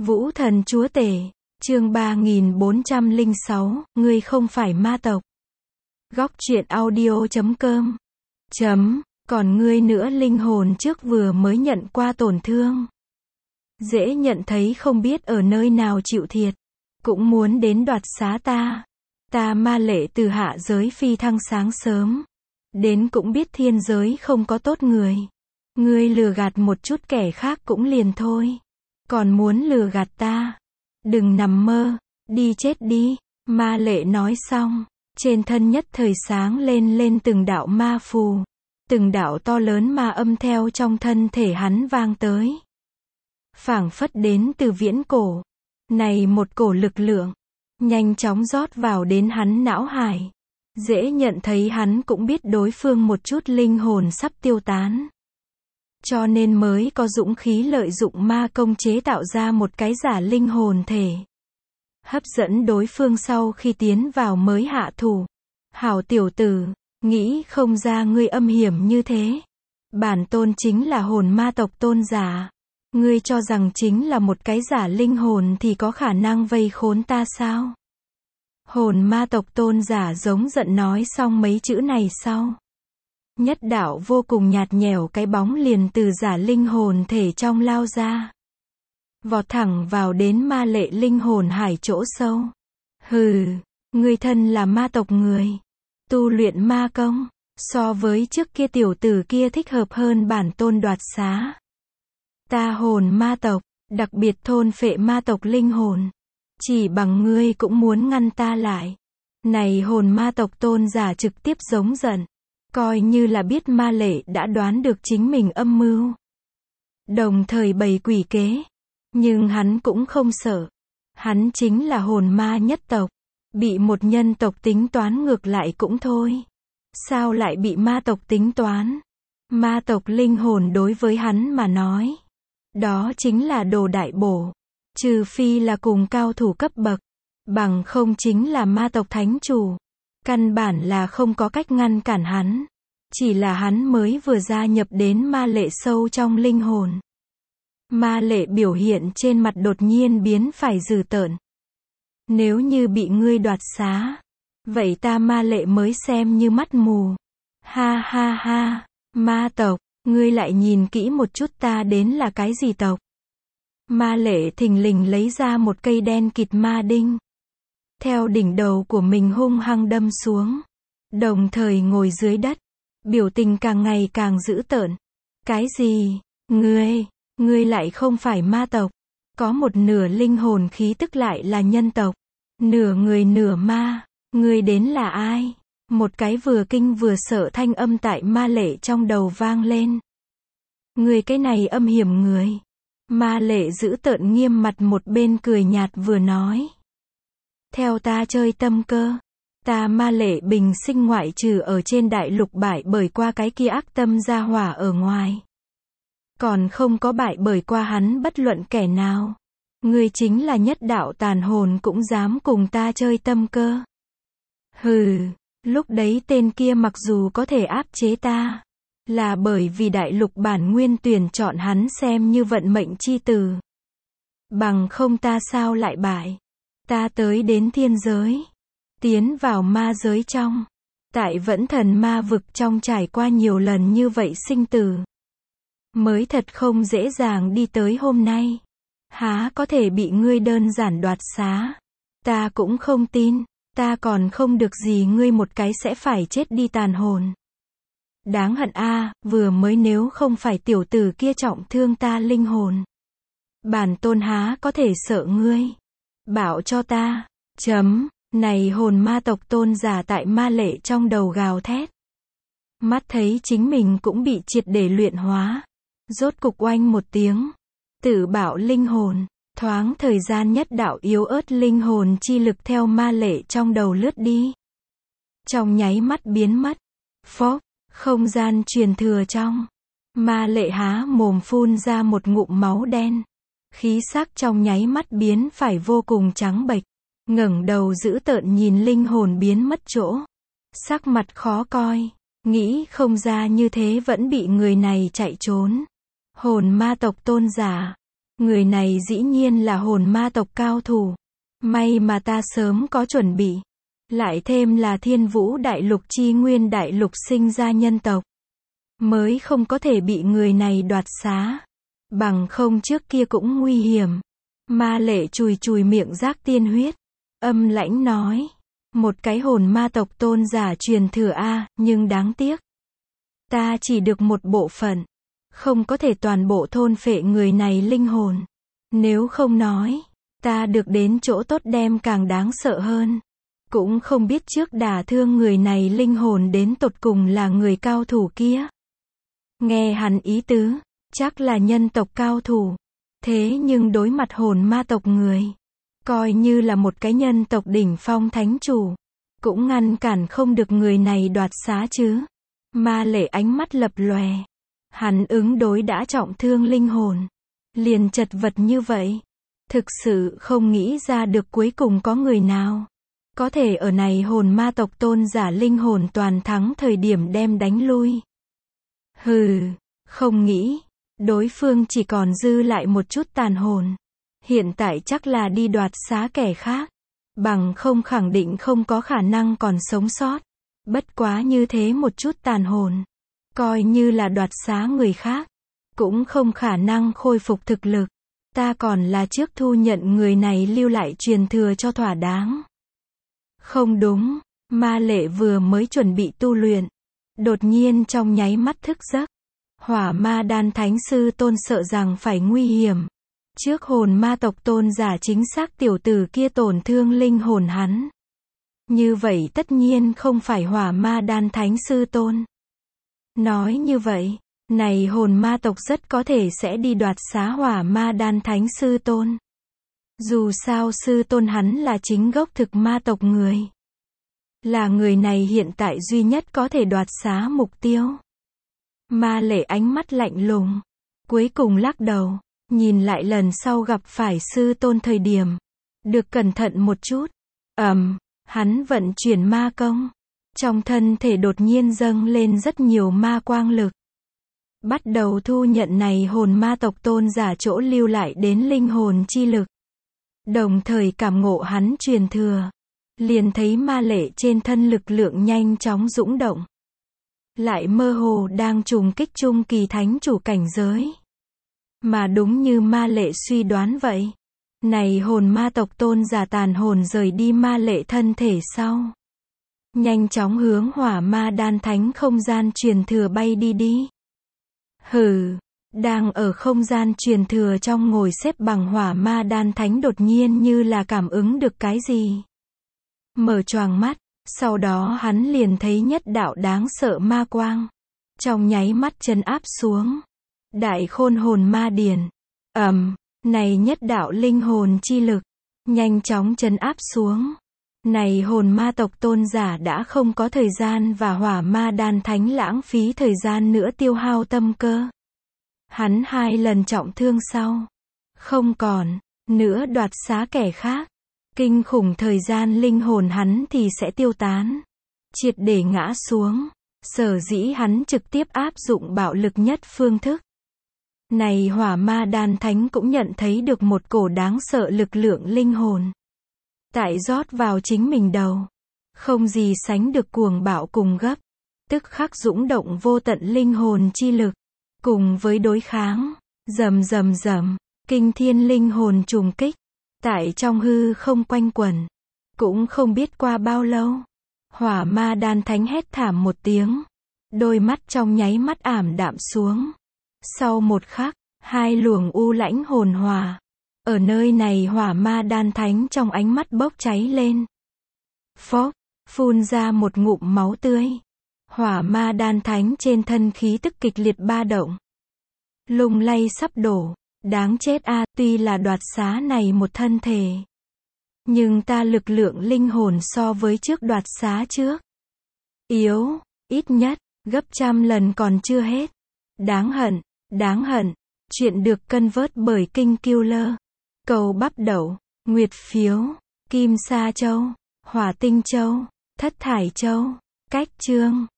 Vũ thần chúa tể, chương 3406, ngươi không phải ma tộc. Góc truyện audio.com. Còn ngươi nữa, linh hồn trước vừa mới nhận qua tổn thương. Dễ nhận thấy không biết ở nơi nào chịu thiệt. Cũng muốn đến đoạt xá ta. Ta ma lệ từ hạ giới phi thăng sáng sớm. Đến cũng biết thiên giới không có tốt người. Ngươi lừa gạt một chút kẻ khác cũng liền thôi. Còn muốn lừa gạt ta. Đừng nằm mơ, đi chết đi. Ma lệ nói xong, trên thân nhất thời sáng lên từng đạo ma phù. Từng đạo to lớn ma âm theo trong thân thể hắn vang tới. Phảng phất đến từ viễn cổ. Này một cổ lực lượng, nhanh chóng rót vào đến hắn não hải. Dễ nhận thấy hắn cũng biết đối phương một chút linh hồn sắp tiêu tán. Cho nên mới có dũng khí lợi dụng ma công chế tạo ra một cái giả linh hồn thể. Hấp dẫn đối phương sau khi tiến vào mới hạ thủ. Hảo tiểu tử, nghĩ không ra ngươi âm hiểm như thế. Bản tôn chính là hồn ma tộc tôn giả. Ngươi cho rằng chính là một cái giả linh hồn thì có khả năng vây khốn ta sao? Hồn ma tộc tôn giả giống giận nói xong mấy chữ này sau. Nhất đạo vô cùng nhạt nhẽo cái bóng liền từ giả linh hồn thể trong lao ra. Vọt thẳng vào đến ma lệ linh hồn hải chỗ sâu. Hừ, ngươi thân là ma tộc người. Tu luyện ma công, so với trước kia tiểu tử kia thích hợp hơn bản tôn đoạt xá. Ta hồn ma tộc, đặc biệt thôn phệ ma tộc linh hồn. Chỉ bằng ngươi cũng muốn ngăn ta lại. Này hồn ma tộc tôn giả trực tiếp giống giận. Coi như là biết ma lệ đã đoán được chính mình âm mưu. Đồng thời bày quỷ kế. Nhưng hắn cũng không sợ. Hắn chính là hồn ma nhất tộc. Bị một nhân tộc tính toán ngược lại cũng thôi. Sao lại bị ma tộc tính toán? Ma tộc linh hồn đối với hắn mà nói. Đó chính là đồ đại bổ. Trừ phi là cùng cao thủ cấp bậc. Bằng không chính là ma tộc thánh chủ. Căn bản là không có cách ngăn cản hắn. Chỉ là hắn mới vừa gia nhập đến ma lệ sâu trong linh hồn. Ma lệ biểu hiện trên mặt đột nhiên biến phải dữ tợn. Nếu như bị ngươi đoạt xá, vậy ta ma lệ mới xem như mắt mù. Ha ha ha, ma tộc, ngươi lại nhìn kỹ một chút ta đến là cái gì tộc. Ma lệ thình lình lấy ra một cây đen kịt ma đinh. Theo đỉnh đầu của mình hung hăng đâm xuống. Đồng thời ngồi dưới đất. Biểu tình càng ngày càng dữ tợn. Cái gì? Ngươi lại không phải ma tộc. Có một nửa linh hồn khí tức lại là nhân tộc. Nửa người nửa ma. Ngươi đến là ai? Một cái vừa kinh vừa sợ thanh âm tại ma lệ trong đầu vang lên. Ngươi cái này âm hiểm người. Ma lệ dữ tợn nghiêm mặt một bên cười nhạt vừa nói. Theo ta chơi tâm cơ. Ta ma lệ bình sinh ngoại trừ ở trên đại lục bại bởi qua cái kia ác tâm gia hỏa ở ngoài. Còn không có bại bởi qua hắn bất luận kẻ nào. Ngươi chính là nhất đạo tàn hồn cũng dám cùng ta chơi tâm cơ. Hừ, lúc đấy tên kia mặc dù có thể áp chế ta. Là bởi vì đại lục bản nguyên tuyển chọn hắn xem như vận mệnh chi tử. Bằng không ta sao lại bại. Ta tới đến thiên giới. Tiến vào ma giới trong. Tại vẫn thần ma vực trong trải qua nhiều lần như vậy sinh tử. Mới thật không dễ dàng đi tới hôm nay. Há có thể bị ngươi đơn giản đoạt xá. Ta cũng không tin. Ta còn không được gì ngươi một cái sẽ phải chết đi tàn hồn. Đáng hận a, vừa mới nếu không phải tiểu tử kia trọng thương ta linh hồn. Bản tôn há có thể sợ ngươi. Bảo cho ta. Này hồn ma tộc tôn giả tại ma lệ trong đầu gào thét. Mắt thấy chính mình cũng bị triệt để luyện hóa. Rốt cục oanh một tiếng. Tử bảo linh hồn. Thoáng thời gian nhất đạo yếu ớt linh hồn chi lực theo ma lệ trong đầu lướt đi. Trong nháy mắt biến mất. Phốc, không gian truyền thừa trong. Ma lệ há mồm phun ra một ngụm máu đen. Khí sắc trong nháy mắt biến phải vô cùng trắng bệch. Ngẩng đầu dữ tợn nhìn linh hồn biến mất chỗ. Sắc mặt khó coi. Nghĩ không ra như thế vẫn bị người này chạy trốn. Hồn ma tộc tôn giả. Người này dĩ nhiên là hồn ma tộc cao thủ. May mà ta sớm có chuẩn bị. Lại thêm là Thiên Vũ Đại Lục chi nguyên đại lục sinh ra nhân tộc. Mới không có thể bị người này đoạt xá. Bằng không trước kia cũng nguy hiểm. Ma Lệ chùi chùi miệng rác tiên huyết. Âm lãnh nói. Một cái hồn ma tộc tôn giả truyền thừa a, nhưng đáng tiếc. Ta chỉ được một bộ phận. Không có thể toàn bộ thôn phệ người này linh hồn. Nếu không nói, ta được đến chỗ tốt đem càng đáng sợ hơn. Cũng không biết trước đả thương người này linh hồn đến tột cùng là người cao thủ kia. Nghe hắn ý tứ, chắc là nhân tộc cao thủ. Thế nhưng đối mặt hồn ma tộc người, coi như là một cái nhân tộc đỉnh phong thánh chủ, cũng ngăn cản không được người này đoạt xá chứ. Ma Lệ ánh mắt lập lòe. Hắn ứng đối đã trọng thương linh hồn. Liền chật vật như vậy. Thực sự không nghĩ ra được cuối cùng có người nào có thể ở này hồn ma tộc tôn giả linh hồn toàn thắng thời điểm đem đánh lui. Hừ, không nghĩ. Đối phương chỉ còn dư lại một chút tàn hồn. Hiện tại chắc là đi đoạt xá kẻ khác. Bằng không khẳng định không có khả năng còn sống sót. Bất quá như thế một chút tàn hồn. Coi như là đoạt xá người khác. Cũng không khả năng khôi phục thực lực. Ta còn là trước thu nhận người này lưu lại truyền thừa cho thỏa đáng. Không đúng. Ma Lệ vừa mới chuẩn bị tu luyện. Đột nhiên trong nháy mắt thức giấc. Hỏa ma đan thánh sư tôn sợ rằng phải nguy hiểm. Trước hồn ma tộc tôn giả chính xác tiểu tử kia tổn thương linh hồn hắn. Như vậy tất nhiên không phải hỏa ma đan thánh sư tôn. Nói như vậy, này hồn ma tộc rất có thể sẽ đi đoạt xá hỏa ma đan thánh sư tôn. Dù sao sư tôn hắn là chính gốc thực ma tộc người. Là người này hiện tại duy nhất có thể đoạt xá mục tiêu. Ma Lệ ánh mắt lạnh lùng. Cuối cùng lắc đầu. Nhìn lại lần sau gặp phải sư tôn thời điểm. Được cẩn thận một chút. Hắn vận chuyển ma công. Trong thân thể đột nhiên dâng lên rất nhiều ma quang lực. Bắt đầu thu nhận này hồn ma tộc tôn giả chỗ lưu lại đến linh hồn chi lực. Đồng thời cảm ngộ hắn truyền thừa. Liền thấy Ma Lệ trên thân lực lượng nhanh chóng dũng động. Lại mơ hồ đang trùng kích trung kỳ thánh chủ cảnh giới. Mà đúng như Ma Lệ suy đoán vậy. Này hồn ma tộc tôn giả tàn hồn rời đi Ma Lệ thân thể sau. Nhanh chóng hướng hỏa ma đan thánh không gian truyền thừa bay đi. Hừ, đang ở không gian truyền thừa trong ngồi xếp bằng hỏa ma đan thánh đột nhiên như là cảm ứng được cái gì. Mở choàng mắt, sau đó hắn liền thấy nhất đạo đáng sợ ma quang. Trong nháy mắt trấn áp xuống. Đại khôn hồn ma điển. Này nhất đạo linh hồn chi lực. Nhanh chóng trấn áp xuống. Này hồn ma tộc tôn giả đã không có thời gian và hỏa ma đan thánh lãng phí thời gian nữa tiêu hao tâm cơ. Hắn 2 lần trọng thương sau. Không còn nữa đoạt xá kẻ khác. Kinh khủng thời gian linh hồn hắn thì sẽ tiêu tán. Triệt để ngã xuống. Sở dĩ hắn trực tiếp áp dụng bạo lực nhất phương thức. Này hỏa ma đan thánh cũng nhận thấy được một cổ đáng sợ lực lượng linh hồn. Tại rót vào chính mình đầu. Không gì sánh được cuồng bạo cùng gấp. Tức khắc dũng động vô tận linh hồn chi lực. Cùng với đối kháng. Rầm rầm rầm. Kinh thiên linh hồn trùng kích. Tại trong hư không quanh quẩn. Cũng không biết qua bao lâu. Hỏa ma đan thánh hét thảm một tiếng. Đôi mắt trong nháy mắt ảm đạm xuống. Sau một khắc, 2 luồng u lãnh hồn hòa. Ở nơi này hỏa ma đan thánh trong ánh mắt bốc cháy lên. Phốc, phun ra một ngụm máu tươi. Hỏa ma đan thánh trên thân khí tức kịch liệt ba động. Lung lay sắp đổ. Đáng chết a, tuy là đoạt xá này một thân thể. Nhưng ta lực lượng linh hồn so với trước đoạt xá trước. Yếu, ít nhất, gấp 100 lần còn chưa hết. Đáng hận, đáng hận. Chuyện được cân vớt bởi King Killer. Cầu bắp đậu, nguyệt phiếu, kim sa châu, hỏa tinh châu, thất thải châu, cách chương.